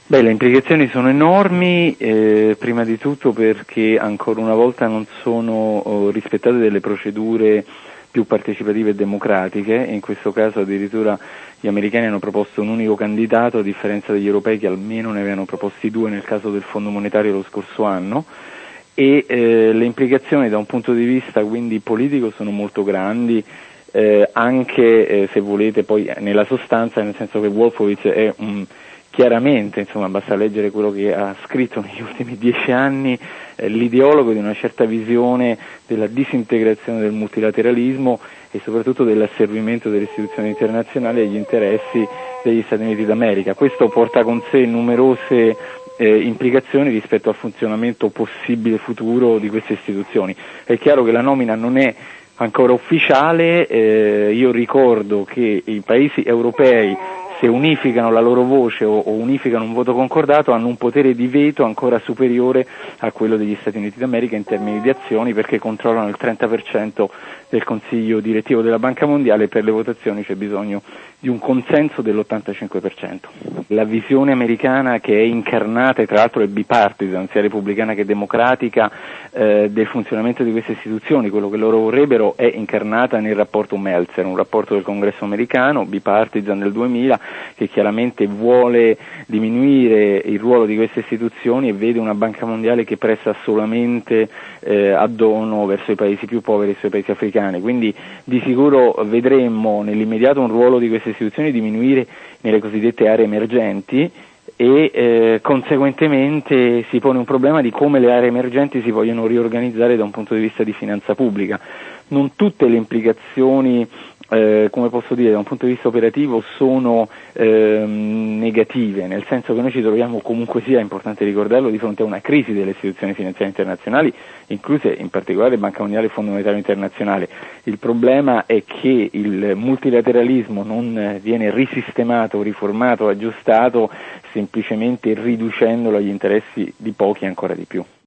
Beh, le implicazioni sono enormi, prima di tutto perché ancora una volta non sono rispettate delle procedure più partecipative e democratiche, in questo caso addirittura gli americani hanno proposto un unico candidato a differenza degli europei che almeno ne avevano proposti due nel caso del Fondo monetario lo scorso anno, e le implicazioni da un punto di vista quindi politico sono molto grandi, anche se volete poi nella sostanza, nel senso che Wolfowitz è chiaramente, insomma, basta leggere quello che ha scritto negli ultimi 10 anni, l'ideologo di una certa visione della disintegrazione del multilateralismo e soprattutto dell'asservimento delle istituzioni internazionali agli interessi degli Stati Uniti d'America. Questo porta con sé numerose implicazioni rispetto al funzionamento possibile futuro di queste istituzioni. È chiaro che la nomina non è ancora ufficiale, io ricordo che i paesi europei, se unificano la loro voce o unificano un voto concordato, hanno un potere di veto ancora superiore a quello degli Stati Uniti d'America in termini di azioni, perché controllano il 30% del consiglio direttivo della Banca Mondiale e per le votazioni c'è bisogno di un consenso dell'85%. La visione americana, che è incarnata e tra l'altro è bipartisan, sia repubblicana che democratica, del funzionamento di queste istituzioni, quello che loro vorrebbero, è incarnata nel rapporto Meltzer, un rapporto del Congresso americano, bipartisan del 2000, che chiaramente vuole diminuire il ruolo di queste istituzioni e vede una Banca Mondiale che presta solamente a dono verso i paesi più poveri e sui paesi africani. Quindi di sicuro vedremmo nell'immediato un ruolo di queste istituzioni diminuire nelle cosiddette aree emergenti e conseguentemente si pone un problema di come le aree emergenti si vogliono riorganizzare da un punto di vista di finanza pubblica. Non tutte le implicazioni, come posso dire, da un punto di vista operativo sono negative, nel senso che noi ci troviamo comunque sia, è importante ricordarlo, di fronte a una crisi delle istituzioni finanziarie internazionali, incluse in particolare Banca Mondiale e Fondo Monetario Internazionale. Il problema è che il multilateralismo non viene risistemato, riformato, aggiustato semplicemente riducendolo agli interessi di pochi ancora di più.